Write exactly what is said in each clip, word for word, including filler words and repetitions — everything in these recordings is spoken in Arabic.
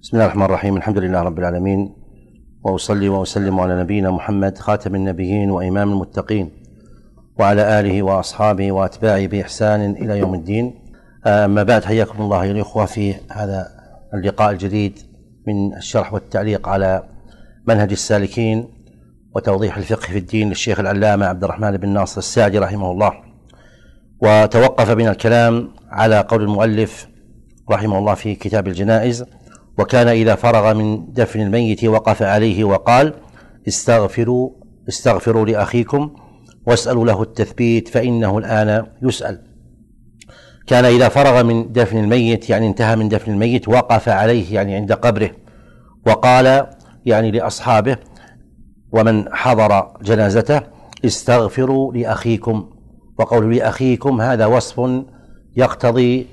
بسم الله الرحمن الرحيم. الحمد لله رب العالمين، وأصلي وأسلم على نبينا محمد خاتم النبيين وإمام المتقين، وعلى آله وأصحابه وأتباعه بإحسان إلى يوم الدين. أما بعد، حياكم الله أيها الأخوة في هذا اللقاء الجديد من الشرح والتعليق على منهج السالكين وتوضيح الفقه في الدين للشيخ العلامة عبد الرحمن بن ناصر السعدي رحمه الله. وتوقف بنا الكلام على قول المؤلف رحمه الله في كتاب الجنائز: وكان إذا فرغ من دفن الميت وقف عليه وقال: استغفروا استغفروا لأخيكم واسألوا له التثبيت فإنه الآن يسأل. كان إذا فرغ من دفن الميت يعني انتهى من دفن الميت، وقف عليه يعني عند قبره، وقال يعني لأصحابه ومن حضر جنازته: استغفروا لأخيكم. وقول لأخيكم هذا وصف يقتضي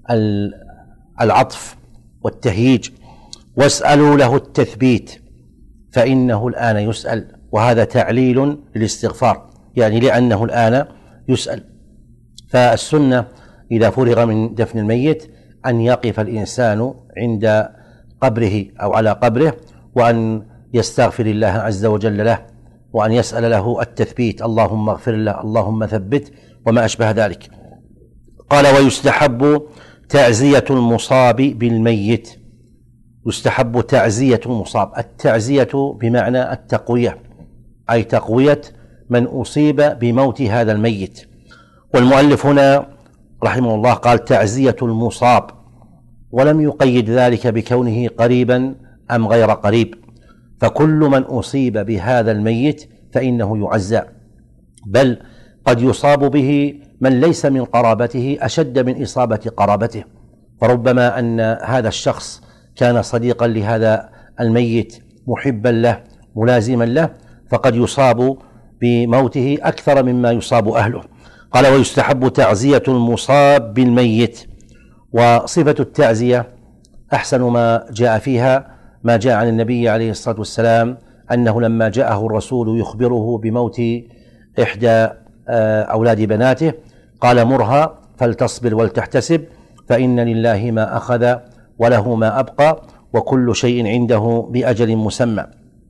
العطف والتهييج. واسألوا له التثبيت فإنه الآن يسأل، وهذا تعليل للاستغفار، يعني لأنه الآن يسأل. فالسنة إذا فرغ من دفن الميت أن يقف الإنسان عند قبره أو على قبره، وأن يستغفر الله عز وجل له، وأن يسأل له التثبيت: اللهم اغفر له، اللهم ثبت، وما أشبه ذلك. قال: ويستحب تعزية المصاب بالميت. يستحب تعزية المصاب. التعزية بمعنى التقوية، أي تقوية من أصيب بموت هذا الميت. والمؤلف هنا رحمه الله قال تعزية المصاب، ولم يقيد ذلك بكونه قريبا أم غير قريب، فكل من أصيب بهذا الميت فإنه يعزى، بل قد يصاب به من ليس من قرابته أشد من إصابة قرابته. فربما أن هذا الشخص كان صديقا لهذا الميت، محبا له، ملازما له، فقد يصاب بموته أكثر مما يصاب أهله. قال: ويستحب تعزية المصاب بالميت. وصفة التعزية أحسن ما جاء فيها ما جاء عن النبي عليه الصلاة والسلام أنه لما جاءه الرسول يخبره بموت إحدى أولاد بناته قال: مرها فلتصبر ولتحتسب، فإن لله ما أخذ وله ما أبقى، وكل شيء عنده بأجل مسمى.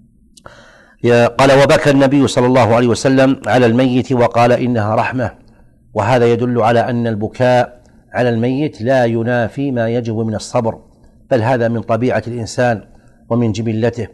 قال: وبكى النبي صلى الله عليه وسلم على الميت وقال: إنها رحمة. وهذا يدل على أن البكاء على الميت لا ينافي ما يجب من الصبر، بل هذا من طبيعة الإنسان ومن جبلته.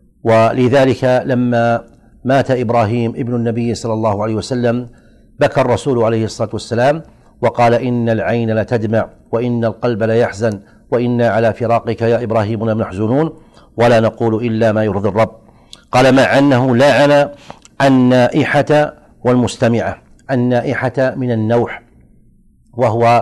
ولذلك لما مات إبراهيم ابن النبي صلى الله عليه وسلم بكى الرسول عليه الصلاة والسلام وقال: إن العين لتدمع وإن القلب ليحزن وإنا على فراقك يا إبراهيم لمحزونون ولا نقول إلا ما يرضي الرب. قال: مع أنه لعن النائحة والمستمعة. النائحة من النوح، وهو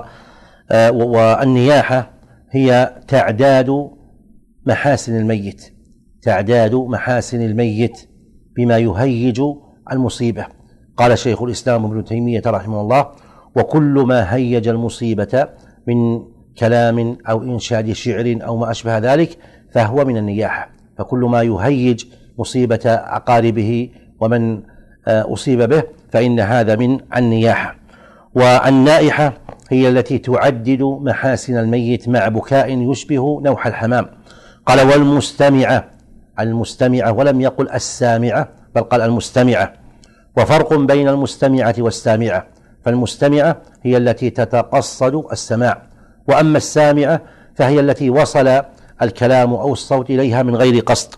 والنياحة هي تعداد محاسن الميت، تعداد محاسن الميت بما يهيج المصيبة. قال شيخ الإسلام ابن تيمية رحمه الله: وكل ما هيج المصيبة من كلام أو إنشاد شعر أو ما أشبه ذلك فهو من النياحة. فكل ما يهيج مصيبة أقاربه ومن أصيب به فإن هذا من النياحة. والنائحة هي التي تعدد محاسن الميت مع بكاء يشبه نوح الحمام. قال: والمستمعة. المستمعة، ولم يقل السامعة بل قال المستمعة. وفرق بين المستمعة والسامعة، فالمستمعة هي التي تتقصد السماع، وأما السامعة فهي التي وصل الكلام أو الصوت إليها من غير قصد.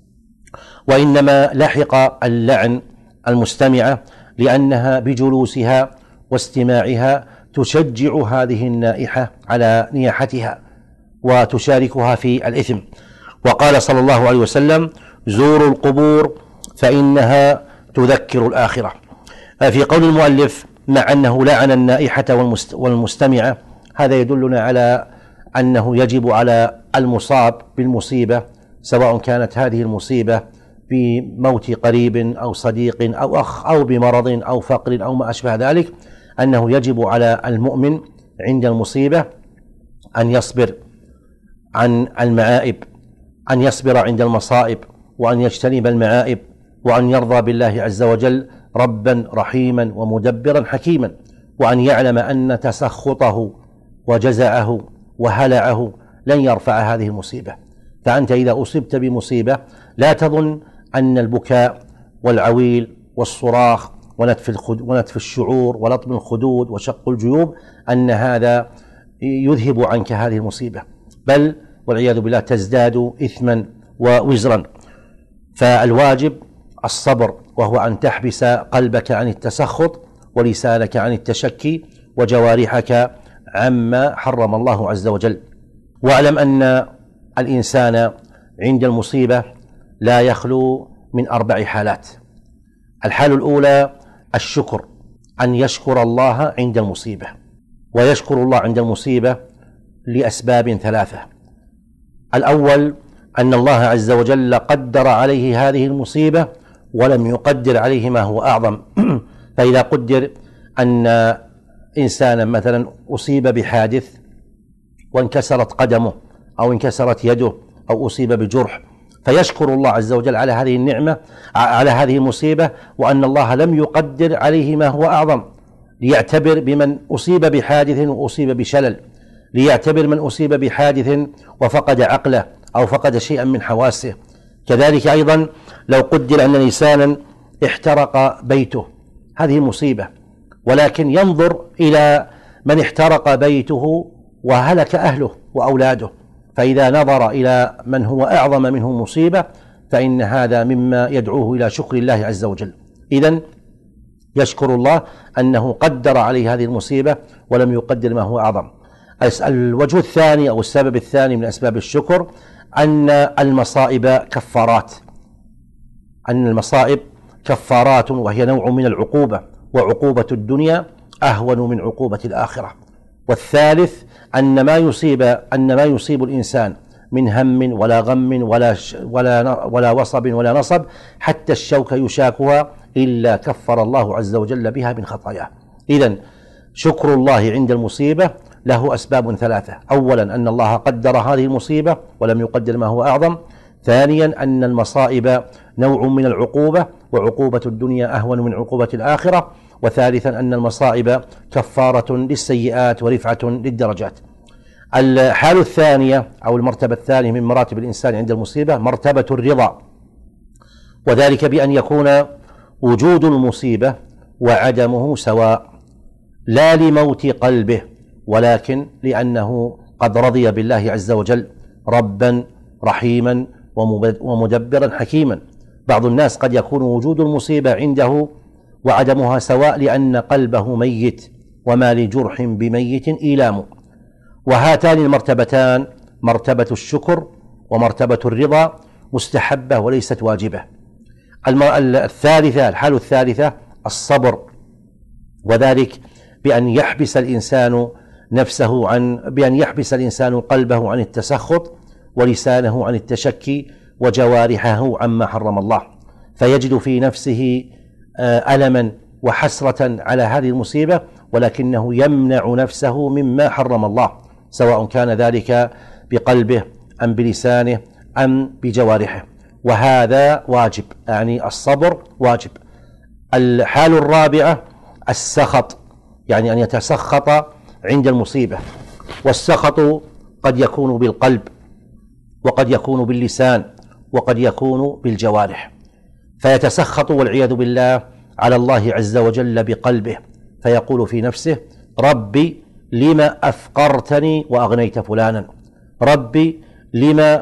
وإنما لحق اللعن المستمعة لأنها بجلوسها واستماعها تشجع هذه النائحة على نياحتها وتشاركها في الإثم. وقال صلى الله عليه وسلم: زوروا القبور فإنها تذكر الآخرة. في قول المؤلف مع أنه لعن النائحة والمستمعة، هذا يدلنا على أنه يجب على المصاب بالمصيبة، سواء كانت هذه المصيبة بموت قريب أو صديق أو أخ أو بمرض أو فقر أو ما أشبه ذلك، أنه يجب على المؤمن عند المصيبة أن يصبر عن المعائب، أن يصبر عند المصائب، وأن يجتنب المعائب، وأن يرضى بالله عز وجل ربا رحيما ومدبرا حكيما، وأن يعلم أن تسخطه وجزعه وهلعه لن يرفع هذه المصيبة. فأنت إذا أصبت بمصيبة لا تظن أن البكاء والعويل والصراخ ونتف ونتف الشعور ولطم الخدود وشق الجيوب أن هذا يذهب عنك هذه المصيبة، بل والعياذ بالله تزداد إثما ووزرا. فالواجب الصبر، وهو أن تحبس قلبك عن التسخط ولسانك عن التشكي وجوارحك عما حرم الله عز وجل. واعلم أن الإنسان عند المصيبة لا يخلو من أربع حالات. الحال الأولى الشكر، أن يشكر الله عند المصيبة، ويشكر الله عند المصيبة لأسباب ثلاثة. الأول أن الله عز وجل قدر عليه هذه المصيبة ولم يقدر عليه ما هو أعظم. فإذا قدر أن إنسانا مثلا أصيب بحادث وانكسرت قدمه أو انكسرت يده أو أصيب بجرح، فيشكر الله عز وجل على هذه النعمة، على هذه المصيبة، وأن الله لم يقدر عليه ما هو أعظم، ليعتبر بمن أصيب بحادث وأصيب بشلل، ليعتبر من أصيب بحادث وفقد عقله أو فقد شيئا من حواسه. كذلك أيضا لو قدر أن إنسانا احترق بيته، هذه مصيبة، ولكن ينظر إلى من احترق بيته وهلك أهله وأولاده، فإذا نظر إلى من هو أعظم منه مصيبة فإن هذا مما يدعوه إلى شكر الله عز وجل. إذن يشكر الله أنه قدر عليه هذه المصيبة ولم يقدر ما هو أعظم. الوجه الثاني أو السبب الثاني من أسباب الشكر أن المصائب كفارات، أن المصائب كفارات، وهي نوع من العقوبة، وعقوبة الدنيا أهون من عقوبة الآخرة. والثالث أن ما يصيب أن ما يصيب الإنسان من هم ولا غم ولا ولا ولا وصب ولا نصب، حتى الشوك يشاكها إلا كفر الله عز وجل بها من خطاياه. إذن شكر الله عند المصيبة له أسباب ثلاثة: أولا أن الله قدر هذه المصيبة ولم يقدر ما هو أعظم، ثانيا أن المصائب نوع من العقوبة وعقوبة الدنيا أهون من عقوبة الآخرة، وثالثا أن المصائب كفارة للسيئات ورفعة للدرجات. الحال الثانية أو المرتبة الثانية من مراتب الإنسان عند المصيبة مرتبة الرضا، وذلك بأن يكون وجود المصيبة وعدمه سواء، لا لموت قلبه ولكن لأنه قد رضي بالله عز وجل ربا رحيما ومدبرا حكيما. بعض الناس قد يكون وجود المصيبة عنده وعدمها سواء لأن قلبه ميت، وما لجرح بميت إيلام. وهاتان المرتبتان مرتبة الشكر ومرتبة الرضا مستحبة وليست واجبة. الثالثة الحال الثالثة الصبر، وذلك بأن يحبس الإنسان نفسه عن بأن يحبس الإنسان قلبه عن التسخط ولسانه عن التشكي وجوارحه عما حرم الله، فيجد في نفسه ألما وحسرة على هذه المصيبة، ولكنه يمنع نفسه مما حرم الله، سواء كان ذلك بقلبه أم بلسانه أم بجوارحه، وهذا واجب، يعني الصبر واجب. الحال الرابعة السخط، يعني أن يتسخط عند المصيبة، والسخط قد يكون بالقلب وقد يكون باللسان وقد يكون بالجوارح، فيتسخط والعياذ بالله على الله عز وجل بقلبه، فيقول في نفسه: ربي لما أفقرتني وأغنيت فلانا، ربي لما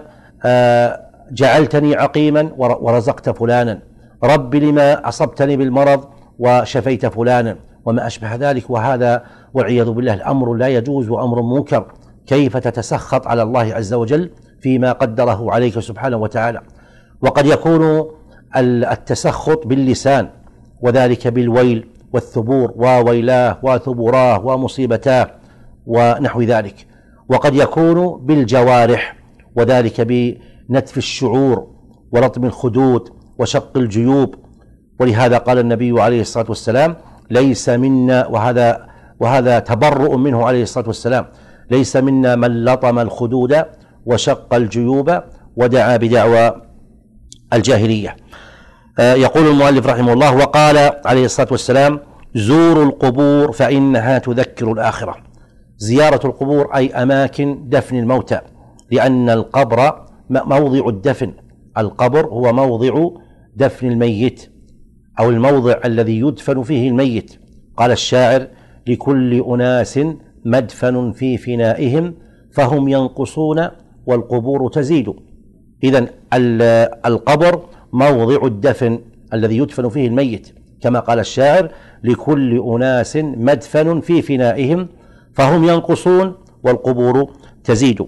جعلتني عقيما ورزقت فلانا، ربي لما أصبتني بالمرض وشفيت فلانا، وما أشبه ذلك. وهذا والعياذ بالله الأمر لا يجوز وأمر منكر. كيف تتسخط على الله عز وجل فيما قدره عليك سبحانه وتعالى؟ وقد يكون التسخط باللسان، وذلك بالويل والثبور، وويلاه وثبراه ومصيبتاه ونحو ذلك. وقد يكون بالجوارح، وذلك بنتف الشعور ولطم الخدود وشق الجيوب. ولهذا قال النبي عليه الصلاة والسلام: ليس منا، وهذا وهذا تبرؤ منه عليه الصلاة والسلام، ليس منا من لطم الخدود وشق الجيوب ودعا بدعوى الجاهلية. يقول المؤلف رحمه الله: وقال عليه الصلاة والسلام: زوروا القبور فإنها تذكر الآخرة. زيارة القبور أي أماكن دفن الموتى، لأن القبر موضع الدفن. القبر هو موضع دفن الميت أو الموضع الذي يدفن فيه الميت. قال الشاعر: لكل أناس مدفن في فنائهم فهم ينقصون والقبور تزيد. إذن القبر موضع الدفن الذي يدفن فيه الميت، كما قال الشاعر: لكل أناس مدفن في فنائهم فهم ينقصون والقبور تزيد.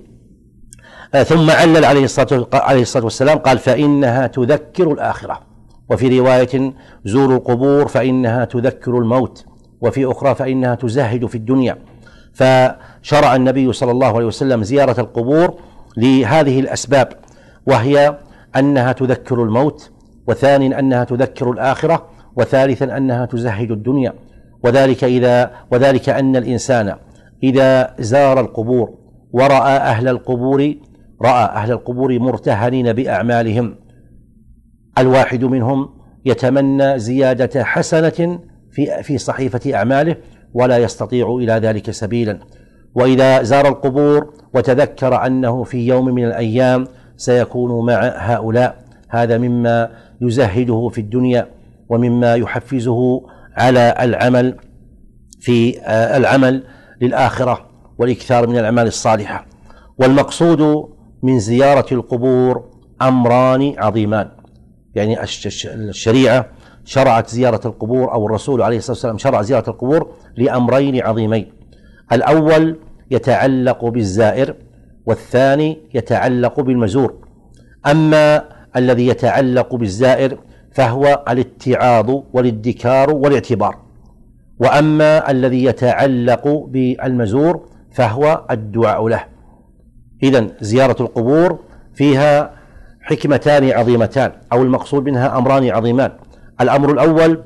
ثم علل عليه الصلاة والسلام قال: فإنها تذكر الآخرة. وفي رواية: زوروا القبور فإنها تذكر الموت. وفي أخرى: فإنها تزهد في الدنيا. فشرع النبي صلى الله عليه وسلم زيارة القبور لهذه الأسباب، وهي أنها تذكر الموت، وثانيا أنها تذكر الآخرة، وثالثا أنها تزهد الدنيا. وذلك إذا وذلك أن الإنسان إذا زار القبور ورأى أهل القبور رأى أهل القبور مرتهنين بأعمالهم، الواحد منهم يتمنى زيادة حسنة في في صحيفة أعماله ولا يستطيع إلى ذلك سبيلا. وإذا زار القبور وتذكر أنه في يوم من الأيام سيكون مع هؤلاء، هذا مما يزهده في الدنيا ومما يحفزه على العمل في العمل للآخرة والإكثار من الأعمال الصالحة. والمقصود من زيارة القبور أمران عظيمان، يعني الشريعة شرعت زيارة القبور، أو الرسول عليه الصلاة والسلام شرع زيارة القبور لأمرين عظيمين: الأول يتعلق بالزائر، والثاني يتعلق بالمزور. أما الذي يتعلق بالزائر فهو الاتعاظ والادكار والاعتبار، وأما الذي يتعلق بالمزور فهو الدعاء له. إذن زيارة القبور فيها حكمتان عظيمتان، أو المقصود منها أمران عظيمان. الأمر الأول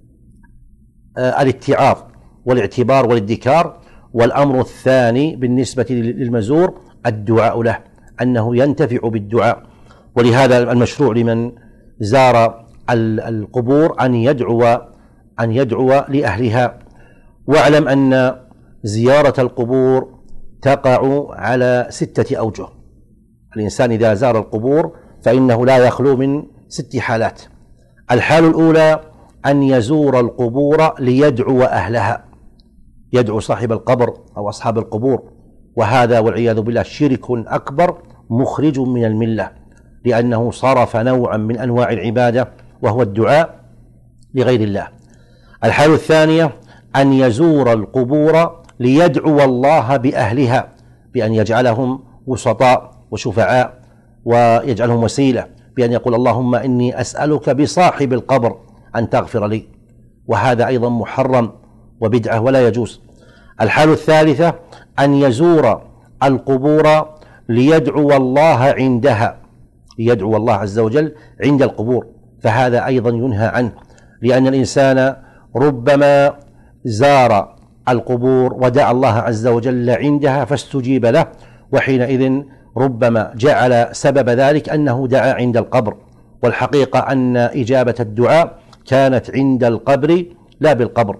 الاتعاظ والاعتبار والادكار، والأمر الثاني بالنسبة للمزور الدعاء له، أنه ينتفع بالدعاء. ولهذا المشروع لمن زار القبور أن يدعو أن يدعو لأهلها. واعلم أن زيارة القبور تقع على ستة أوجه. الإنسان إذا زار القبور فإنه لا يخلو من ست حالات. الحال الأولى أن يزور القبور ليدعو أهلها، يدعو صاحب القبر أو أصحاب القبور، وهذا والعياذ بالله شرك أكبر مخرج من الملة، لأنه صرف نوعا من أنواع العبادة وهو الدعاء لغير الله. الحال الثانية أن يزور القبور ليدعو الله بأهلها، بأن يجعلهم وسطاء وشفعاء ويجعلهم وسيلة، بأن يقول: اللهم إني أسألك بصاحب القبر أن تغفر لي، وهذا أيضا محرم وبدعة ولا يجوز. الحال الثالثة أن يزور القبور ليدعو الله عندها، ليدعو الله عز وجل عند القبور، فهذا أيضا ينهى عنه، لأن الإنسان ربما زار القبور ودعا الله عز وجل عندها فاستجيب له، وحينئذ ربما جعل سبب ذلك أنه دعا عند القبر، والحقيقة أن إجابة الدعاء كانت عند القبر لا بالقبر.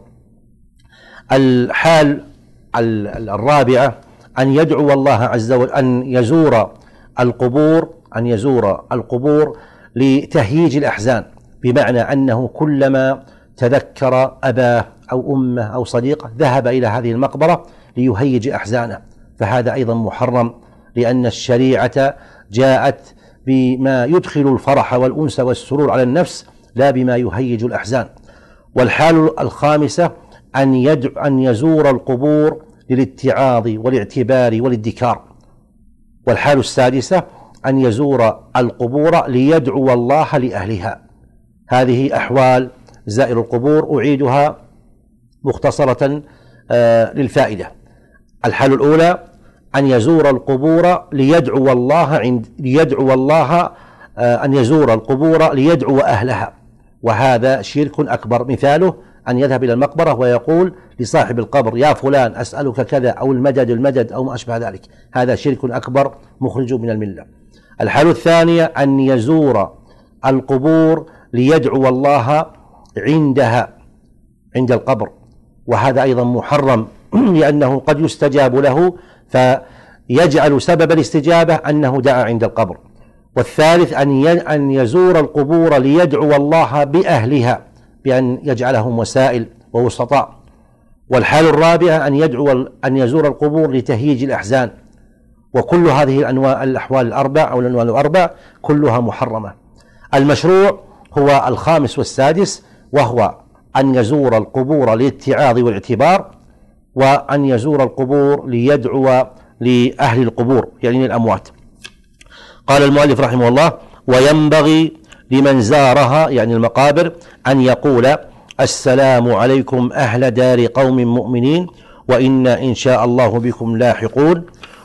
الحال الرابعة أن يدعو الله عز وجل أن يزور القبور أن يزور القبور لتهييج الأحزان، بمعنى أنه كلما تذكر أباه أو أمه أو صديقه ذهب إلى هذه المقبرة ليهيج أحزانه، فهذا أيضا محرم، لأن الشريعة جاءت بما يدخل الفرح والأنس والسرور على النفس لا بما يهيج الأحزان. والحال الخامسة أن يدعو أن يزور القبور للاتعاظ والاعتبار والادكار. والحال السادسة أن يزور القبور ليدعو الله لأهلها. هذه أحوال زائر القبور، أعيدها مختصرة للفائدة. الحال الأولى أن يزور القبور ليدعو الله عند ليدعو الله أن يزور القبور ليدعو أهلها، وهذا شرك أكبر. مثاله أن يذهب إلى المقبرة ويقول لصاحب القبر: يا فلان أسألك كذا، أو المدد المدد أو ما أشبه ذلك، هذا شرك أكبر مخرج من الملة. الحال الثانية أن يزور القبور ليدعو الله عندها عند القبر، وهذا أيضا محرم، لأنه قد يستجاب له فيجعل سبب الاستجابة أنه دعا عند القبر. والثالث أن يزور القبور ليدعو الله بأهلها بأن يجعلهم وسائل ووسطاء. والحال الرابعة أن يدعو أن يزور القبور لتهييج الأحزان. وكل هذه الأنواع الأحوال الأربع أو الأنواع الأربع كلها محرمة. المشروع هو الخامس والسادس، وهو أن يزور القبور للاتعاظ والاعتبار، وأن يزور القبور ليدعو لأهل القبور يعني الأموات. قال المؤلف رحمه الله: وينبغي لمن زارها يعني المقابر أن يقول: السلام عليكم أهل دار قوم مؤمنين وإنا إن شاء الله بكم لاحقون،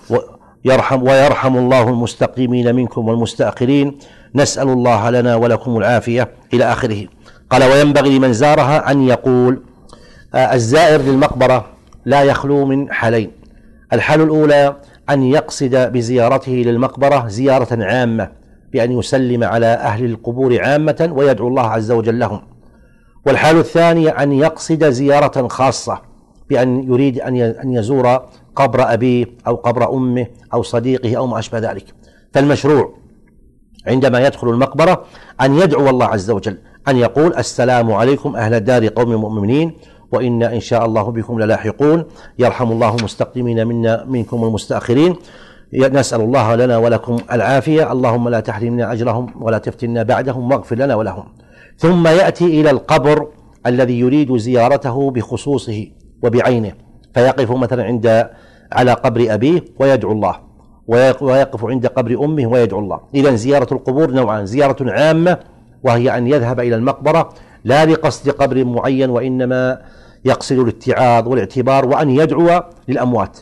ويرحم, ويرحم الله المستقيمين منكم والمستأخرين، نسأل الله لنا ولكم العافية إلى آخره. قال: وينبغي لمن زارها أن يقول. الزائر للمقبرة لا يخلو من حالين: الحالة الأولى أن يقصد بزيارته للمقبرة زيارة عامة بأن يسلم على أهل القبور عامة ويدعو الله عز وجل لهم. والحالة الثانية أن يقصد زيارة خاصة بأن يريد أن يزور قبر أبيه أو قبر أمه أو صديقه أو ما أشبه ذلك. فالمشروع عندما يدخل المقبرة أن يدعو الله عز وجل، أن يقول: السلام عليكم أهل دار قوم مؤمنين وإنا إن شاء الله بكم للاحقون، يرحم الله المستقدمين منا منكم والمستأخرين، نسأل الله لنا ولكم العافية، اللهم لا تحرمنا أجرهم ولا تفتنا بعدهم واغفر لنا ولهم. ثم يأتي إلى القبر الذي يريد زيارته بخصوصه وبعينه، فيقف مثلا عند على قبر أبيه ويدعو الله، ويقف عند قبر أمه ويدعو الله. إذن زيارة القبور نوعان: زيارة عامة وهي أن يذهب إلى المقبرة لا لقصد قبر معين وإنما يقصد الاتعاظ والاعتبار وأن يدعو للأموات.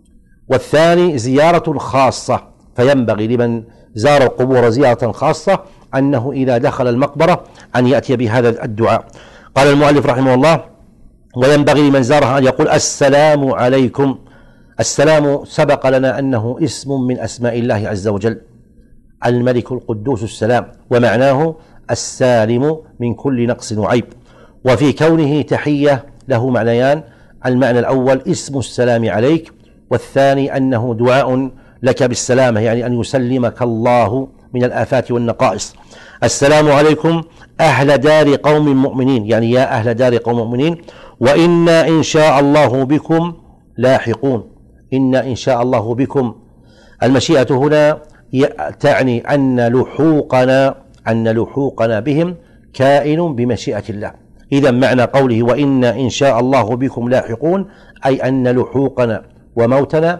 والثاني زيارة خاصة، فينبغي لمن زار القبور زيارة خاصة أنه إذا دخل المقبرة أن يأتي بهذا الدعاء. قال المؤلف رحمه الله: وينبغي لمن زارها أن يقول: السلام عليكم. السلام سبق لنا أنه اسم من أسماء الله عز وجل، الملك القدوس السلام، ومعناه السالم من كل نقص وعيب. وفي كونه تحية له معنيان: المعنى الأول اسم السلام عليك، والثاني أنه دعاء لك بالسلامة، يعني أن يسلمك الله من الآفات والنقائص. السلام عليكم أهل دار قوم مؤمنين، يعني يا أهل دار قوم مؤمنين، وإنا إن شاء الله بكم لاحقون. إنا إن شاء الله بكم، المشيئة هنا تعني أن لحوقنا أن لحوقنا بهم كائن بمشيئة الله. إذا معنى قوله وإنا إن شاء الله بكم لاحقون أي أن لحوقنا وموتنا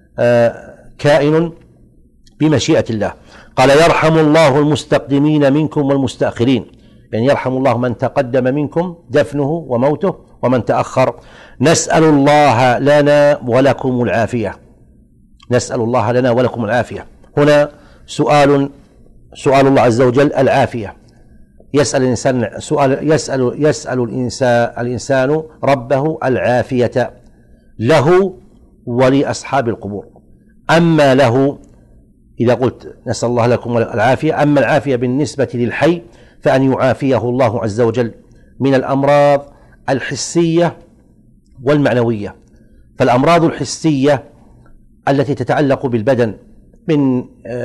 كائن بمشيئة الله. قال: يرحم الله المستقدمين منكم والمستأخرين، يعني يرحم الله من تقدم منكم دفنه وموته ومن تأخر. نسأل الله لنا ولكم العافية، نسأل الله لنا ولكم العافية. هنا سؤال سؤال الله عز وجل العافية. يسأل الإنسان سؤال يسأل يسأل الإنسان الإنسان ربه العافية له ولأصحاب القبور. أما له إذا قلت نسأل الله لكم العافية، أما العافية بالنسبة للحي فأن يعافيه الله عز وجل من الأمراض الحسية والمعنوية. فالأمراض الحسية التي تتعلق بالبدن من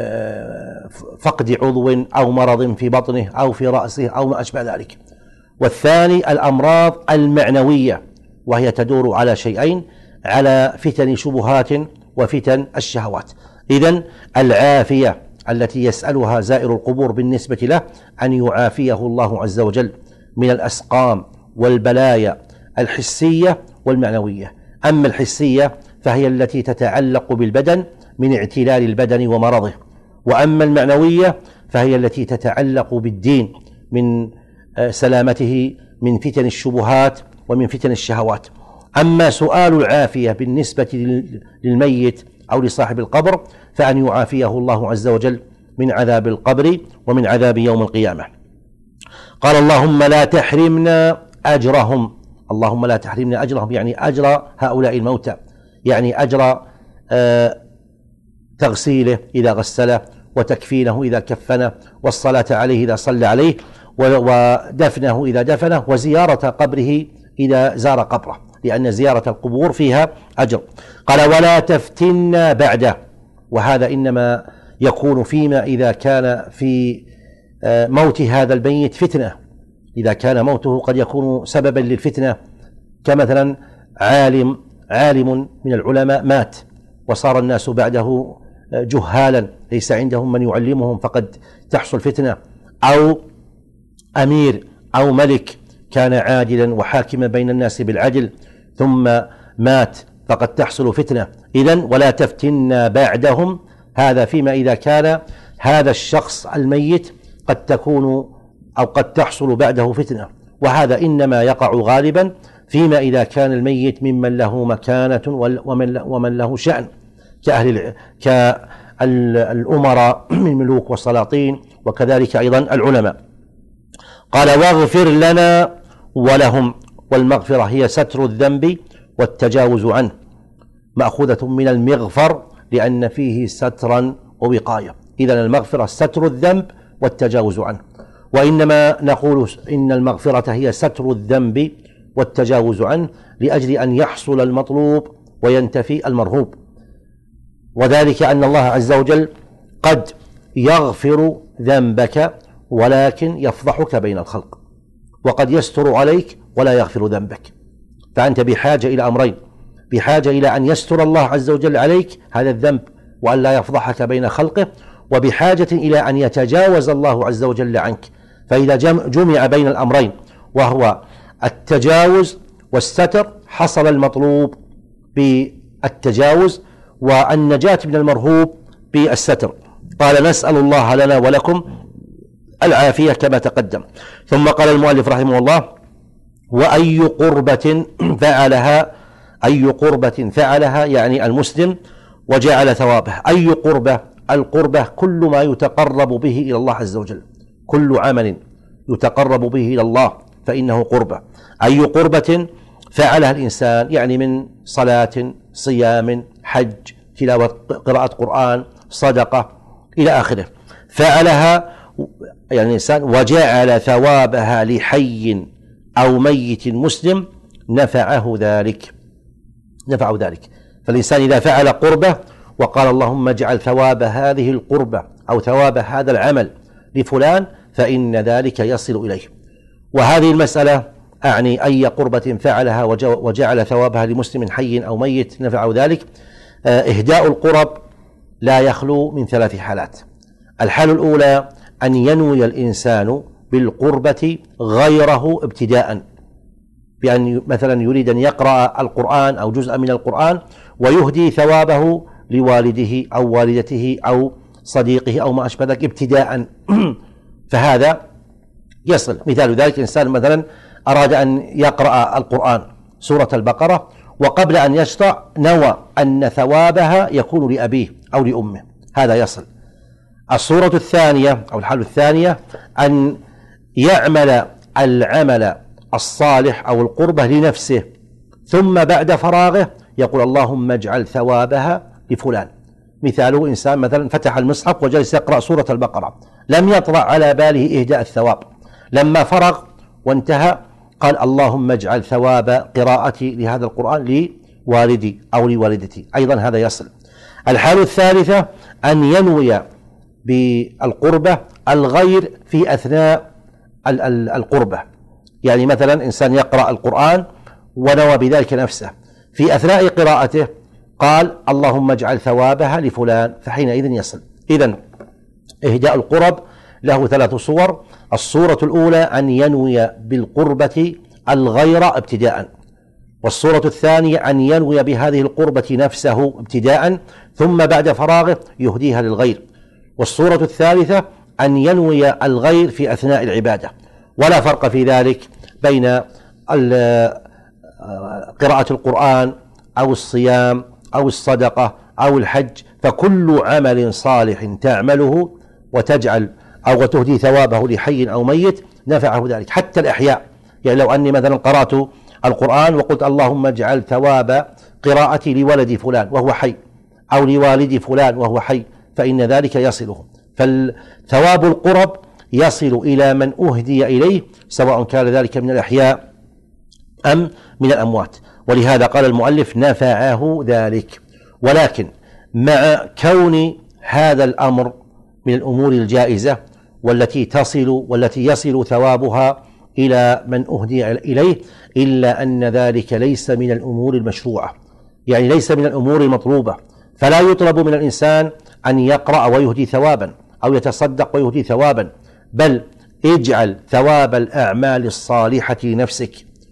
فقد عضو أو مرض في بطنه أو في رأسه أو ما أشبه ذلك. والثاني الأمراض المعنوية، وهي تدور على شيئين: على فتن شبهات وفتن الشهوات. إذن العافية التي يسألها زائر القبور بالنسبة له أن يعافيه الله عز وجل من الأسقام والبلايا الحسية والمعنوية. أما الحسية فهي التي تتعلق بالبدن من اعتلال البدن ومرضه، وأما المعنوية فهي التي تتعلق بالدين من سلامته من فتن الشبهات ومن فتن الشهوات. أما سؤال العافية بالنسبة للميت أو لصاحب القبر فأن يعافيه الله عز وجل من عذاب القبر ومن عذاب يوم القيامة. قال: اللهم لا تحرمنا أجرهم. اللهم لا تحرمنا أجرهم يعني أجر هؤلاء الموتى، يعني أجر آه تغسيله إذا غسله، وتكفينه إذا كفنه، والصلاة عليه إذا صلى عليه، ودفنه إذا دفنه، وزيارة قبره إذا زار قبره، لأن زيارة القبور فيها أجر. قال: ولا تفتنا بعده. وهذا إنما يكون فيما إذا كان في موت هذا الميت فتنة، إذا كان موته قد يكون سببا للفتنة، كمثلا عالم عالم من العلماء مات وصار الناس بعده جهالا ليس عندهم من يعلمهم فقد تحصل فتنة، أو أمير أو ملك كان عادلا وحاكما بين الناس بالعدل ثم مات فقد تحصل فتنة. إذن ولا تفتنا بعدهم، هذا فيما إذا كان هذا الشخص الميت قد تكون أو قد تحصل بعده فتنة، وهذا إنما يقع غالبا فيما إذا كان الميت ممن له مكانة ومن ومن له شأن كأهل كالأمراء من ملوك والسلاطين، وكذلك أيضا العلماء. قال واغفر لنا ولهم، والمغفرة هي ستر الذنب والتجاوز عنه، مأخوذة من المغفر لأن فيه سترا ووقاية، إذن المغفرة ستر الذنب والتجاوز عنه، وإنما نقول إن المغفرة هي ستر الذنب والتجاوز عنه لأجل أن يحصل المطلوب وينتفي المرهوب، وذلك أن الله عز وجل قد يغفر ذنبك ولكن يفضحك بين الخلق، وقد يستر عليك ولا يغفر ذنبك، فأنت بحاجة إلى أمرين: بحاجة إلى أن يستر الله عز وجل عليك هذا الذنب وأن لا يفضحك بين خلقه، وبحاجة إلى أن يتجاوز الله عز وجل عنك. فإذا جمع بين الأمرين وهو التجاوز والستر حصل المطلوب بالتجاوز والنجاة من المرهوب بالستر. قال نسأل الله لنا ولكم العافية كما تقدم. ثم قال المؤلف رحمه الله: وأي قربة فعلها، أي قربة فعلها يعني المسلم وجعل ثوابه. أي قربة؟ القربة كل ما يتقرب به إلى الله عز وجل، كل عمل يتقرب به إلى الله فإنه قربة. أي قربة فعلها الإنسان يعني من صلاة، صيام، حج، تلاوة قراءة قرآن، صدقة إلى آخره، فعلها يعني الإنسان وجعل ثوابها لحي أو ميت مسلم نفعه ذلك، نفعه ذلك. فالإنسان إذا فعل قربة وقال اللهم اجعل ثواب هذه القربة أو ثواب هذا العمل لفلان فإن ذلك يصل إليه. وهذه المسألة أعني أي قربة فعلها وجعل ثوابها لمسلم حي أو ميت نفعه ذلك. إهداء القرب لا يخلو من ثلاث حالات. الحالة الأولى أن ينوي الإنسان بالقربة غيره ابتداء، بأن مثلا يريد أن يقرأ القرآن أو جزءا من القرآن ويهدي ثوابه لوالده أو والدته أو صديقه أو ما أشبه ذلك ابتداء فهذا يصل. مثال ذلك إنسان مثلا أراد أن يقرأ القرآن سورة البقرة وقبل أن يشرع نوى أن ثوابها يكون لأبيه أو لأمه، هذا يصل. الصورة الثانية أو الحالة الثانية أن يعمل العمل الصالح أو القربة لنفسه ثم بعد فراغه يقول اللهم اجعل ثوابها لفلان. مثاله إنسان مثلا فتح المصحف وجلس يقرأ سورة البقرة، لم يطرأ على باله إهداء الثواب، لما فرغ وانتهى قال اللهم اجعل ثواب قراءتي لهذا القرآن لوالدي أو لوالدتي، أيضا هذا يصل. الحالة الثالثة أن ينوي بالقربة الغير في أثناء القربة، يعني مثلا إنسان يقرأ القرآن ونوى بذلك نفسه، في أثناء قراءته قال اللهم اجعل ثوابها لفلان فحينئذ يصل. إذن إهداء القرب له ثلاث صور. الصورة الأولى أن ينوي بالقربة الغير ابتداء، والصورة الثانية أن ينوي بهذه القربة نفسه ابتداء ثم بعد فراغه يهديها للغير، والصورة الثالثة أن ينوي الغير في أثناء العبادة. ولا فرق في ذلك بين قراءة القرآن أو الصيام أو الصدقة أو الحج، فكل عمل صالح تعمله وتجعل أو تهدي ثوابه لحي أو ميت نفعه ذلك. حتى الإحياء، يعني لو أني مثلا قرأت القرآن وقلت اللهم اجعل ثواب قراءتي لولد فلان وهو حي أو لوالد فلان وهو حي فإن ذلك يصله. فالثواب القرب يصل إلى من أهدي إليه سواء كان ذلك من الأحياء أم من الأموات، ولهذا قال المؤلف نفعه ذلك. ولكن مع كون هذا الأمر من الأمور الجائزة والتي تصل والتي يصل ثوابها إلى من أهدي إليه، إلا أن ذلك ليس من الأمور المشروعة، يعني ليس من الأمور المطلوبة. فلا يطلب من الإنسان أن يقرأ ويهدي ثوابا أو يتصدق ويهدي ثوابا، بل اجعل ثواب الأعمال الصالحة لنفسك.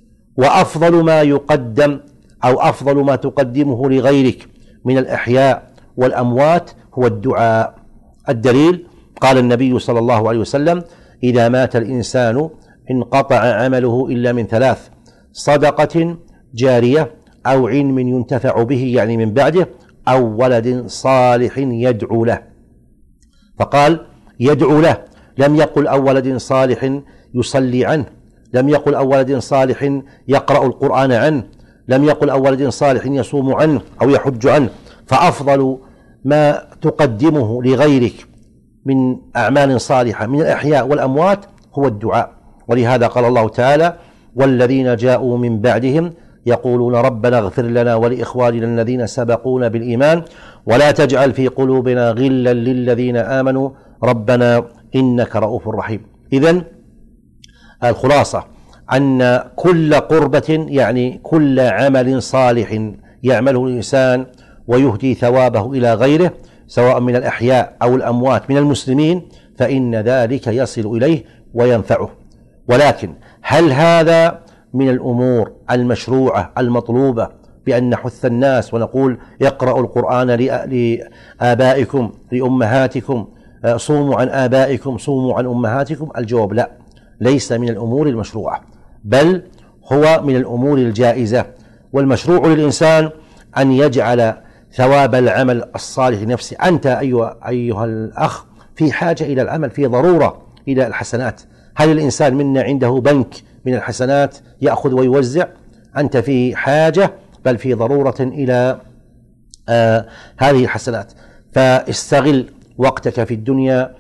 وأفضل ما يقدم أو أفضل ما تقدمه لغيرك من الأحياء والأموات هو الدعاء. الدليل قال النبي صلى الله عليه وسلم: إذا مات الإنسان انقطع عمله إلا من ثلاث: صدقة جارية، أو علم ينتفع به يعني من بعده، أو ولد صالح يدعو له. فقال يدعو له، لم يقل أو ولد صالح يصلي عنه، لم يقل أو ولد صالح يقرأ القرآن عنه، لم يقل أو ولد صالح يصوم عنه أو يحج عنه. فأفضل ما تقدمه لغيرك من أعمال صالحة من الأحياء والأموات هو الدعاء. ولهذا قال الله تعالى: والذين جاءوا من بعدهم يقولون ربنا اغفر لنا ولإخواننا الذين سبقونا بالإيمان ولا تجعل في قلوبنا غلا للذين آمنوا ربنا إنك رؤوف رحيم. إذن الخلاصة أن كل قربة يعني كل عمل صالح يعمله الإنسان ويهدي ثوابه إلى غيره سواء من الأحياء أو الأموات من المسلمين، فإن ذلك يصل إليه وينفعه. ولكن هل هذا من الأمور المشروعة المطلوبة بأن نحث الناس ونقول اقرأوا القرآن لآبائكم لأمهاتكم، صوموا عن آبائكم، صوموا عن أمهاتكم؟ الجواب لا، ليس من الأمور المشروعة، بل هو من الأمور الجائزة. والمشروع للإنسان أن يجعل ثواب العمل الصالح لنفسه. أنت أيها, أيها الأخ في حاجة إلى العمل، في ضرورة إلى الحسنات. هل الإنسان منا عنده بنك من الحسنات يأخذ ويوزع؟ أنت في حاجة بل في ضرورة إلى آه هذه الحسنات. فاستغل وقتك في الدنيا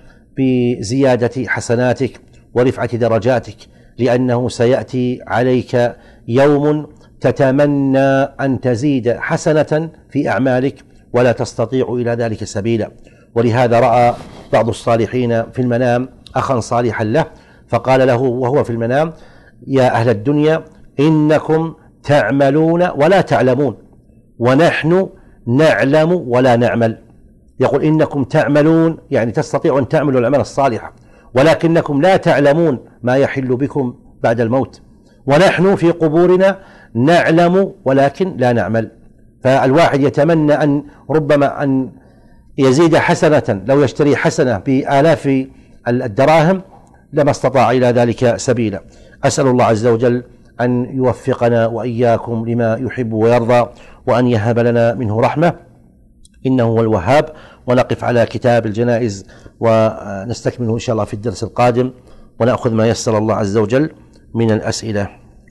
بزيادة حسناتك ورفعة درجاتك، لأنه سيأتي عليك يوم تتمنى أن تزيد حسنة في أعمالك ولا تستطيع إلى ذلك سبيلا. ولهذا رأى بعض الصالحين في المنام أخا صالحا له فقال له وهو في المنام: يا أهل الدنيا إنكم تعملون ولا تعلمون، ونحن نعلم ولا نعمل. يقول إنكم تعملون يعني تستطيعون أن تعملوا الأعمال الصالحة، ولكنكم لا تعلمون ما يحل بكم بعد الموت. ونحن في قبورنا نعلم ولكن لا نعمل. فالواحد يتمنى أن ربما أن يزيد حسنة، لو يشتري حسنة بآلاف الدراهم لما استطاع إلى ذلك سبيلا. أسأل الله عز وجل أن يوفقنا وإياكم لما يحب ويرضى، وأن يهب لنا منه رحمة إنه هو الوهاب. ونقف على كتاب الجنائز ونستكمله إن شاء الله في الدرس القادم، ونأخذ ما يسر الله عز وجل من الأسئلة.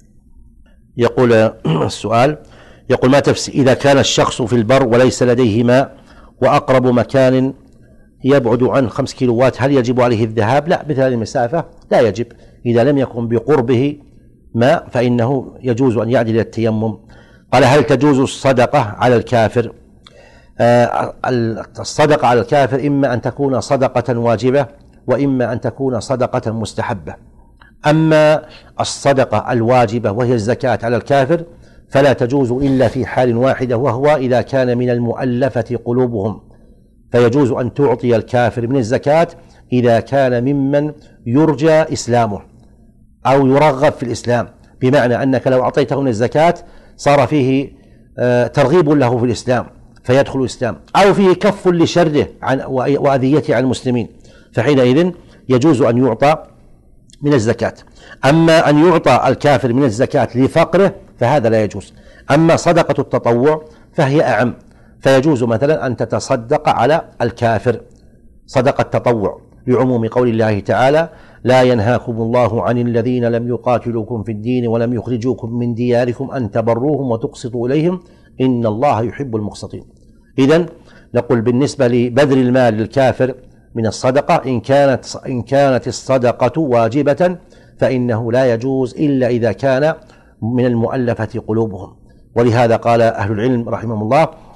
يقول السؤال، يقول: ما تفسير إذا كان الشخص في البر وليس لديه ماء وأقرب مكان يبعد عن خمس كيلوات، هل يجب عليه الذهاب؟ لا، مثل هذه المسافة لا يجب. إذا لم يكن بقربه ماء فإنه يجوز أن يعدل التيمم. قال: هل تجوز الصدقة على الكافر؟ آه الصدقة على الكافر إما أن تكون صدقة واجبة وإما أن تكون صدقة مستحبة. أما الصدقة الواجبة وهي الزكاة على الكافر فلا تجوز إلا في حال واحدة، وهو إذا كان من المؤلفة قلوبهم، فيجوز أن تعطي الكافر من الزكاة إذا كان ممن يرجى إسلامه أو يرغب في الإسلام، بمعنى أنك لو أعطيته من الزكاة صار فيه ترغيب له في الإسلام فيدخل الإسلام، أو فيه كف لشره عن وأذيته عن المسلمين، فحينئذ يجوز أن يعطى من الزكاة. أما أن يعطى الكافر من الزكاة لفقره فهذا لا يجوز. أما صدقة التطوع فهي أعم، فيجوز مثلا أن تتصدق على الكافر صدقة تطوع، لعموم قول الله تعالى: لا ينهاكم الله عن الذين لم يقاتلوكم في الدين ولم يخرجوكم من دياركم أن تبروهم وتقسطوا إليهم إن الله يحب المقسطين. إذن نقول بالنسبة لبذل المال للكافر من الصدقة، إن كانت إن كانت الصدقة واجبة فإنه لا يجوز إلا إذا كان من المؤلفة قلوبهم. ولهذا قال أهل العلم رحمهم الله: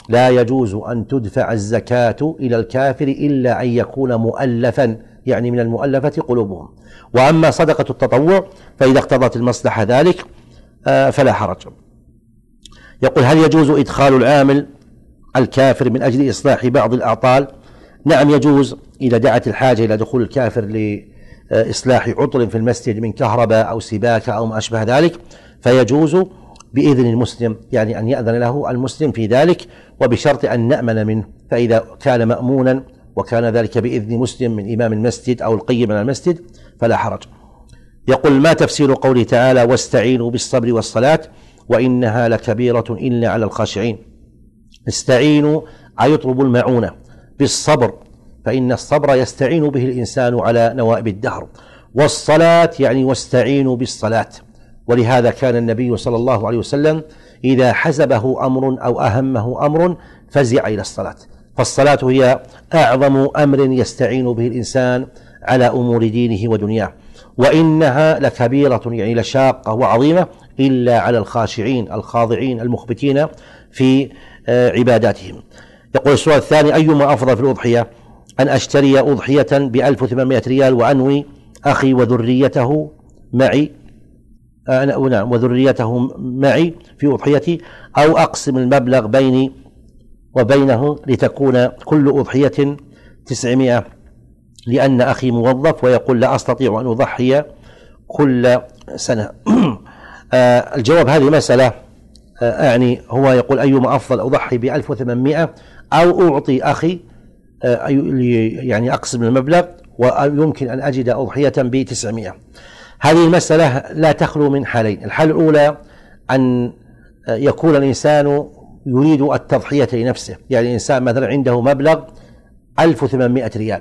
لا يجوز أن تدفع الزكاة إلى الكافر إلا أن يكون مؤلفا، يعني من المؤلفة قلوبهم. وأما صدقة التطوع فإذا اقتضت المصلحة ذلك فلا حرج. يقول: هل يجوز إدخال العامل الكافر من أجل إصلاح بعض الأعطال؟ نعم يجوز، إذا دعت الحاجة إلى دخول الكافر لإصلاح عطل في المسجد من كهرباء أو سباكة أو ما أشبه ذلك فيجوز بإذن المسلم، يعني أن يأذن له المسلم في ذلك، وبشرط أن نأمن منه. فإذا كان مأمونا وكان ذلك بإذن مسلم من إمام المسجد أو القيم على المسجد فلا حرج. يقول: ما تفسير قوله تعالى: واستعينوا بالصبر والصلاة وإنها لكبيرة إلا على الخاشعين؟ استعينوا أي يطلبوا المعونة بالصبر، فإن الصبر يستعين به الإنسان على نوائب الدهر، والصلاة يعني واستعينوا بالصلاة. ولهذا كان النبي صلى الله عليه وسلم إذا حزبه أمر أو أهمه أمر فزع إلى الصلاة، فالصلاة هي أعظم أمر يستعين به الإنسان على أمور دينه ودنياه، وإنها لكبيرة يعني لشاقة وعظيمة إلا على الخاشعين الخاضعين المخبتين في عباداتهم. يقول السؤال الثاني: أيما أفضل في الأضحية، أن أشتري أضحية بألف وثمانمائة ريال وأنوي أخي وذريته معي أنا نعم وذريته معي في أضحيتي، أو أقسم المبلغ بيني وبينه لتكون كل أضحية تسعمائة، لأن أخي موظف ويقول لا أستطيع أن أضحي كل سنة. الجواب: هذه مسألة يعني هو يقول أيما أفضل، أضحي بألف وثمانمائة أو أعطي أخي يعني أقسم المبلغ ويمكن أن أجد أضحية بتسعمائة. هذه المسألة لا تخلو من حالين: الحال الأولى أن يكون الإنسان يريد التضحية لنفسه، يعني الإنسان مثلا عنده مبلغ ألف وثمانمائة ريال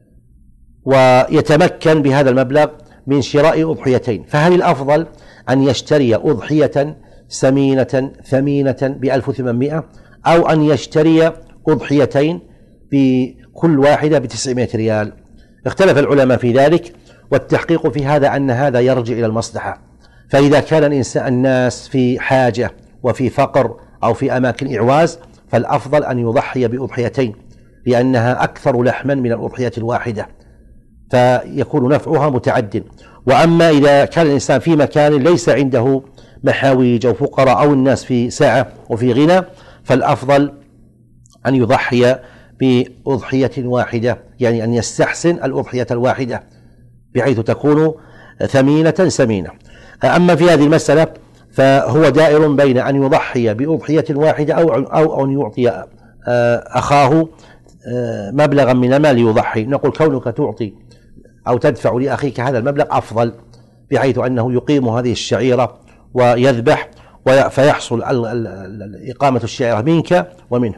ويتمكن بهذا المبلغ من شراء أضحيتين، فهل الأفضل أن يشتري أضحية سمينة ثمينة بألف وثمانمائة أو أن يشتري أضحيتين بكل واحدة بتسعمائة ريال؟ اختلف العلماء في ذلك، والتحقيق في هذا أن هذا يرجع إلى المصلحة. فإذا كان الإنسان الناس في حاجة وفي فقر أو في أماكن إعواز فالأفضل أن يضحي بأضحيتين، لأنها أكثر لحما من الأضحية الواحدة فيكون نفعها متعد. وأما إذا كان الإنسان في مكان ليس عنده محاويج أو فقراء أو الناس في سعة وفي غنى فالأفضل أن يضحي بأضحية واحدة، يعني أن يستحسن الأضحية الواحدة بحيث تكون ثمينة سمينة. أما في هذه المسألة فهو دائر بين أن يضحي بأضحية واحدة أو أو أن يعطي أخاه مبلغا من المال يضحي. نقول كونك تعطي أو تدفع لأخيك هذا المبلغ أفضل، بحيث أنه يقيم هذه الشعيرة ويذبح فيحصل إقامة الشعيرة منك ومنه.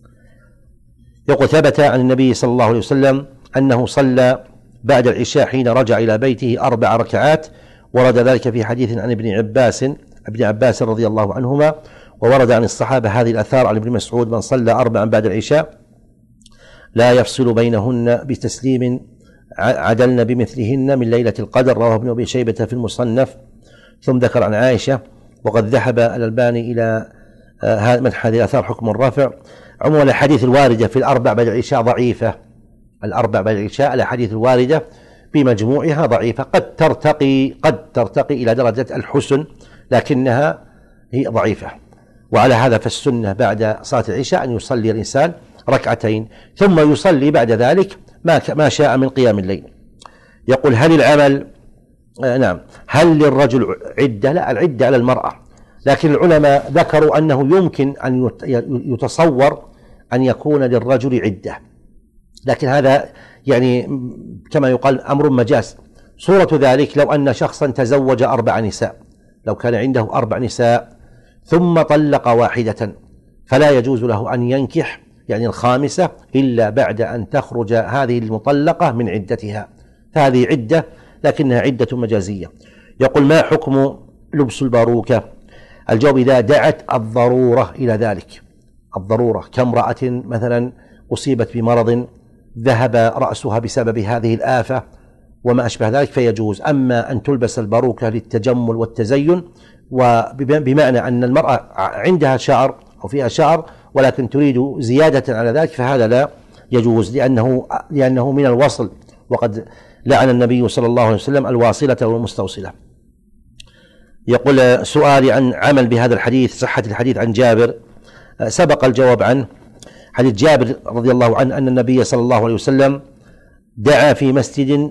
يقول: ثبت عن النبي صلى الله عليه وسلم أنه صلى بعد العشاء حين رجع إلى بيته أربع ركعات، ورد ذلك في حديث عن ابن عباس ابن عباس رضي الله عنهما، وورد عن الصحابة هذه الآثار عن ابن مسعود: من صلى أربعا بعد العشاء لا يفصل بينهن بتسليم عدلن بمثلهن من ليلة القدر. رواه ابن أبي شيبة في المصنف. ثم ذكر عن عائشة، وقد ذهب الألباني إلى من هذه الآثار حكم الرفع. عموما الأحاديث الواردة في الأربع بعد العشاء ضعيفة، الأربع بعد العشاء الأحاديث الواردة بمجموعها ضعيفة، قد ترتقي قد ترتقي إلى درجة الحسن لكنها هي ضعيفة. وعلى هذا فالسنة بعد صلاة العشاء أن يصلي الإنسان ركعتين ثم يصلي بعد ذلك ما ما شاء من قيام الليل. يقول: هل العمل آه نعم هل للرجل عدة؟ لا، العدة على المرأة، لكن العلماء ذكروا أنه يمكن أن يتصور أن يكون للرجل عدة، لكن هذا يعني كما يقال أمر مجاز. صورة ذلك لو أن شخصا تزوج أربع نساء، لو كان عنده أربع نساء ثم طلق واحدة فلا يجوز له أن ينكح يعني الخامسة إلا بعد أن تخرج هذه المطلقة من عدتها، فهذه عدة لكنها عدة مجازية. يقول: ما حكم لبس الباروكة؟ الجواب: إذا دعت الضرورة إلى ذلك، الضرورة كامرأة مثلا أصيبت بمرض ذهب رأسها بسبب هذه الآفة وما أشبه ذلك فيجوز. أما أن تلبس الباروكة للتجمل والتزين، وبمعنى أن المرأة عندها شعر أو فيها شعر ولكن تريد زيادة على ذلك فهذا لا يجوز، لأنه لأنه من الوصل، وقد لعن النبي صلى الله عليه وسلم الواصلة والمستوصلة. يقول سؤالي عن عمل بهذا الحديث، صحة الحديث عن جابر سبق الجواب عنه. حديث جابر رضي الله عنه أن النبي صلى الله عليه وسلم دعا في مسجد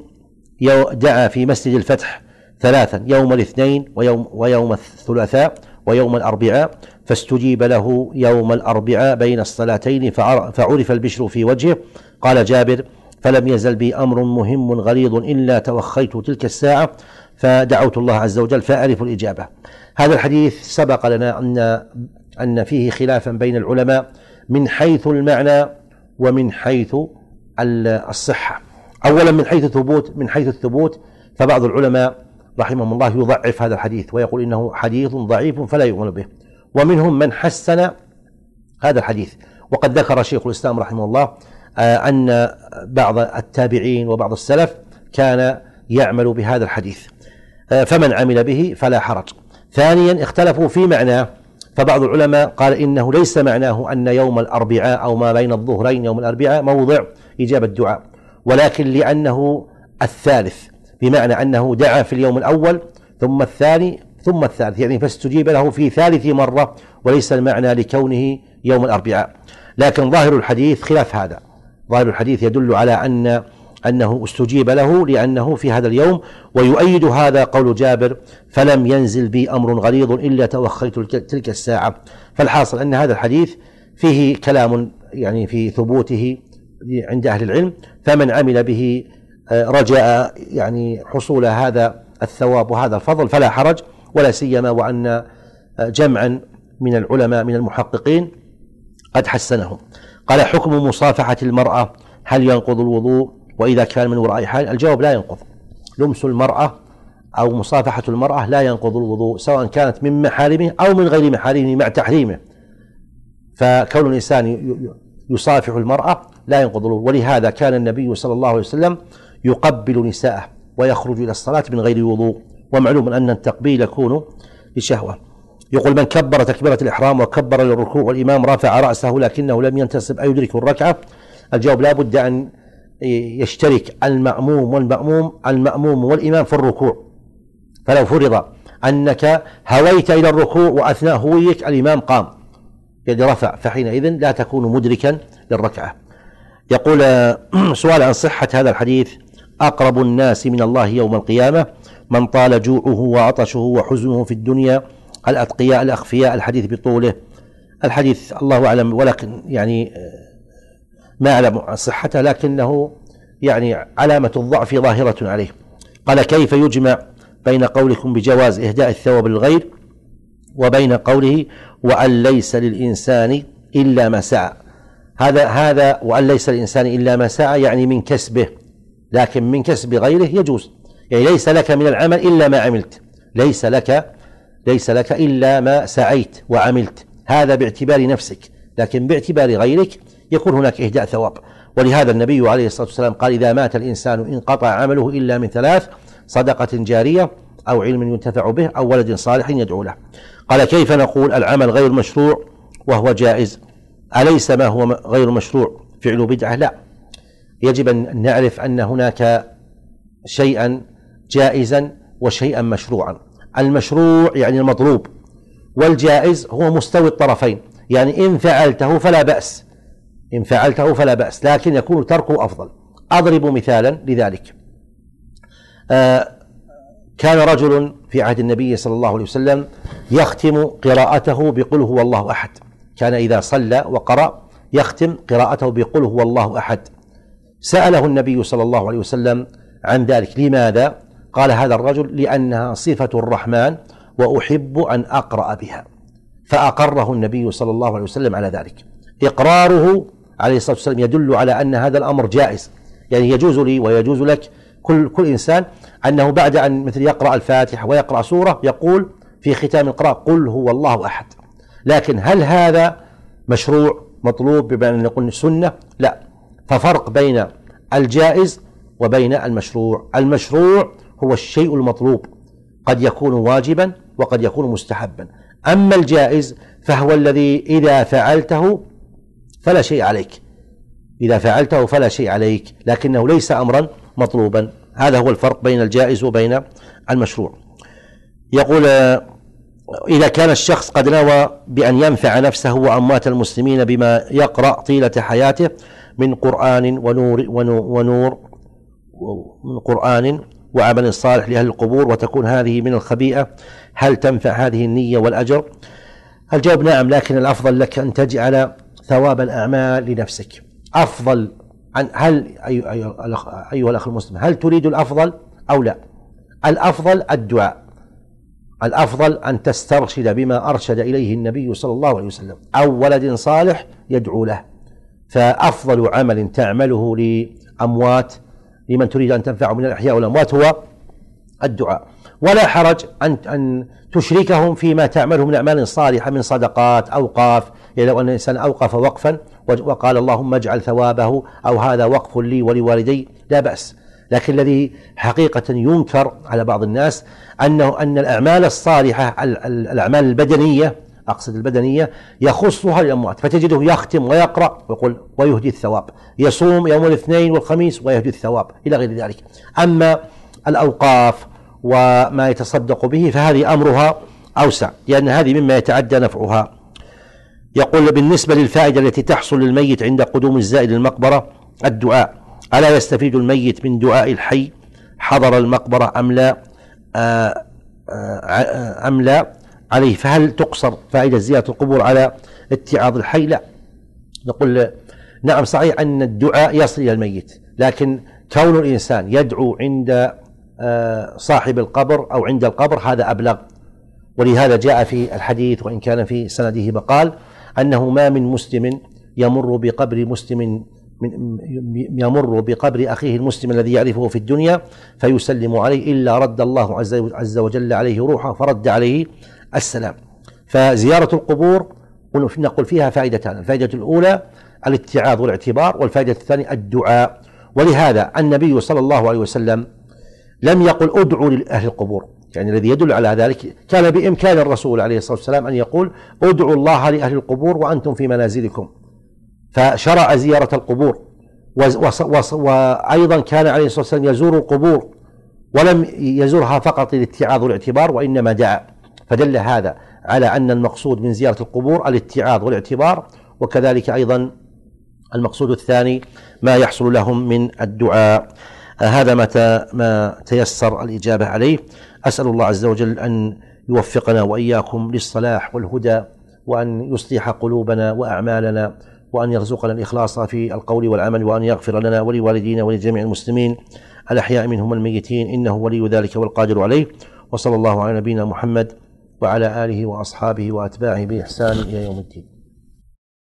دعا في مسجد الفتح ثلاثا، يوم الاثنين ويوم, ويوم الثلاثاء ويوم الأربعاء، فاستجيب له يوم الأربعاء بين الصلاتين فعرف البشر في وجهه. قال جابر: فلم يزل بي أمر مهم غليظ إلا توخيت تلك الساعة فدعوت الله عز وجل فأعرف الإجابة. هذا الحديث سبق لنا أن أن فيه خلافا بين العلماء من حيث المعنى ومن حيث الصحة. أولا من حيث الثبوت من حيث الثبوت فبعض العلماء رحمهم الله يضعف هذا الحديث ويقول إنه حديث ضعيف فلا يؤمن به، ومنهم من حسن هذا الحديث. وقد ذكر شيخ الإسلام رحمه الله أن بعض التابعين وبعض السلف كان يعمل بهذا الحديث، فمن عمل به فلا حرج. ثانيا اختلفوا في معناه، فبعض العلماء قال إنه ليس معناه أن يوم الأربعاء أو ما بين الظهرين يوم الأربعاء موضع إجابة الدعاء، ولكن لأنه الثالث، بمعنى أنه دعا في اليوم الأول ثم الثاني ثم الثالث، يعني فاستجيب له في ثالث مرة، وليس المعنى لكونه يوم الأربعاء. لكن ظاهر الحديث خلاف هذا، ظاهر الحديث يدل على أن أنه استجيب له لأنه في هذا اليوم، ويؤيد هذا قول جابر: فلم ينزل بي أمر غليظ إلا توخيت تلك الساعة. فالحاصل أن هذا الحديث فيه كلام يعني في ثبوته عند أهل العلم، فمن عمل به رجاء يعني حصول هذا الثواب وهذا الفضل فلا حرج، ولا سيما وأن جمعا من العلماء من المحققين قد حسنه. قال: حكم مصافحة المرأة هل ينقض الوضوء وإذا كان من وراء حال؟ الجواب: لا ينقض. لمس المرأة أو مصافحة المرأة لا ينقض الوضوء، سواء كانت من محارمه أو من غير محارمه مع تحريمه، فكون الإنسان يصافح المرأة لا ينقض الوضوء. ولهذا كان النبي صلى الله عليه وسلم يقبل نساءه ويخرج إلى الصلاة من غير وضوء، ومعلوم أن التقبيل يكون لشهوة. يقول: من كبر تكبيرة الإحرام وكبر للركوع والإمام رفع رأسه لكنه لم ينتصب أيدرك الركعة؟ الجواب: لا بد أن يشترك المأموم والمأموم المأموم والإمام في الركوع، فلو فرض أنك هويت إلى الركوع وأثناء هويك الإمام قام يد رفع، فحينئذ لا تكون مدركا للركعة. يقول: سؤال عن صحة هذا الحديث: أقرب الناس من الله يوم القيامة من طال جوعه وعطشه وحزنه في الدنيا، الأتقياء الأخفياء. الحديث بطوله، الحديث الله أعلم، ولكن يعني ما أعلم صحته، لكنه يعني علامة الضعف ظاهرة عليه. قال: كيف يجمع بين قولكم بجواز إهداء الثواب للغير وبين قوله وأن ليس للإنسان إلا ما سعى؟ هذا هذا وأن ليس للإنسان إلا ما سعى يعني من كسبه، لكن من كسب غيره يجوز، يعني ليس لك من العمل إلا ما عملت، ليس لك ليس لك إلا ما سعيت وعملت، هذا باعتبار نفسك، لكن باعتبار غيرك يكون هناك إهداء ثواب. ولهذا النبي عليه الصلاة والسلام قال: إذا مات الإنسان انقطع عمله إلا من ثلاث: صدقة جارية أو علم ينتفع به أو ولد صالح يدعو له. قال: كيف نقول العمل غير مشروع وهو جائز؟ أليس ما هو غير مشروع فعل بدعة؟ لا، يجب أن نعرف أن هناك شيئا جائزا وشيئا مشروعا. المشروع يعني المطلوب، والجائز هو مستوي الطرفين، يعني إن فعلته فلا بأس، إن فعلته فلا بأس، لكن يكون تركه أفضل. أضرب مثالا لذلك. آه كان رجل في عهد النبي صلى الله عليه وسلم يختم قراءته بقل هو الله أحد، كان إذا صلى وقرأ يختم قراءته بقل هو الله أحد. سأله النبي صلى الله عليه وسلم عن ذلك: لماذا؟ قال هذا الرجل: لأنها صفة الرحمن وأحب أن أقرأ بها. فأقره النبي صلى الله عليه وسلم على ذلك. إقراره عليه الصلاة والسلام يدل على أن هذا الأمر جائز، يعني يجوز لي ويجوز لك كل كل إنسان أنه بعد أن مثل يقرأ الفاتحة ويقرأ سورة يقول في ختام القراءة قل هو الله أحد. لكن هل هذا مشروع مطلوب بمعنى أن نقول سنة؟ لا. ففرق بين الجائز وبين المشروع. المشروع هو الشيء المطلوب، قد يكون واجبا وقد يكون مستحبا. أما الجائز فهو الذي إذا فعلته فلا شيء عليك، إذا فعلته فلا شيء عليك، لكنه ليس أمرا مطلوبا. هذا هو الفرق بين الجائز وبين المشروع. يقول إذا كان الشخص قد نوى بأن ينفع نفسه وأموات المسلمين بما يقرأ طيلة حياته من قرآن ونور ونور من قرآن وعمل صالح لأهل القبور، وتكون هذه من الخبيئة، هل تنفع هذه النية والأجر؟ الجواب نعم، لكن الأفضل لك أن تجعل ثواب الأعمال لنفسك أفضل عن هل أيها الأخ المسلم هل تريد الأفضل أو لا؟ الأفضل الدعاء، الأفضل أن تسترشد بما أرشد إليه النبي صلى الله عليه وسلم، أو ولد صالح يدعو له. فأفضل عمل تعمله لأموات لمن تريد أن تنفعه من الأحياء والأموات هو الدعاء، ولا حرج أن أن تشركهم فيما تعمله من أعمال صالحة من صدقات، أوقاف. يعني لو أن الإنسان أوقف وقفا وقال اللهم اجعل ثوابه أو هذا وقف لي ولوالدي، لا بأس. لكن الذي حقيقة ينكر على بعض الناس أنه أن الأعمال الصالحة الأعمال البدنية، أقصد البدنية، يخصها الأموات، فتجده يختم ويقرأ ويقول ويهدي الثواب، يصوم يوم الاثنين والخميس ويهدي الثواب إلى غير ذلك. أما الأوقاف وما يتصدق به فهذه أمرها أوسع، لأن هذه مما يتعدى نفعها. يقول بالنسبة للفائدة التي تحصل للميت عند قدوم الزائر للمقبرة الدعاء، ألا يستفيد الميت من دعاء الحي حضر المقبرة أم لا أم لا عليه؟ فهل تقصر فائدة زيارة القبور على اتعاظ الحي؟ لا، نقول نعم صحيح أن الدعاء يصل إلى الميت، لكن كون الإنسان يدعو عند صاحب القبر أو عند القبر هذا أبلغ. ولهذا جاء في الحديث وإن كان في سنده مقال أنه ما من مسلم يمر بقبر مسلم من يمر بقبر أخيه المسلم الذي يعرفه في الدنيا فيسلم عليه إلا رد الله عز وجل عليه روحه فرد عليه السلام. فزيارة القبور نقول فيها فائدتان: الفائدة الأولى الاتعاظ والاعتبار، والفائدة الثانية الدعاء. ولهذا النبي صلى الله عليه وسلم لم يقل ادعوا لأهل القبور، يعني الذي يدل على ذلك كان بإمكان الرسول عليه الصلاة والسلام أن يقول ادعوا الله لأهل القبور وأنتم في منازلكم، فشرع زيارة القبور. وأيضا كان عليه الصلاة والسلام يزور القبور ولم يزورها فقط للاتعاظ والاعتبار، وإنما دعا، فدل هذا على أن المقصود من زيارة القبور الاتعاظ والاعتبار، وكذلك أيضا المقصود الثاني ما يحصل لهم من الدعاء. هذا متى ما تيسر الإجابة عليه. أسأل الله عز وجل أن يوفقنا وإياكم للصلاح والهدى، وأن يصلح قلوبنا وأعمالنا، وأن يرزقنا الإخلاص في القول والعمل، وأن يغفر لنا ولوالدينا ولجميع المسلمين الأحياء منهم الميتين، إنه ولي ذلك والقادر عليه. وصلى الله على نبينا محمد وعلى آله وأصحابه وأتباعه بإحسان إلى يوم الدين.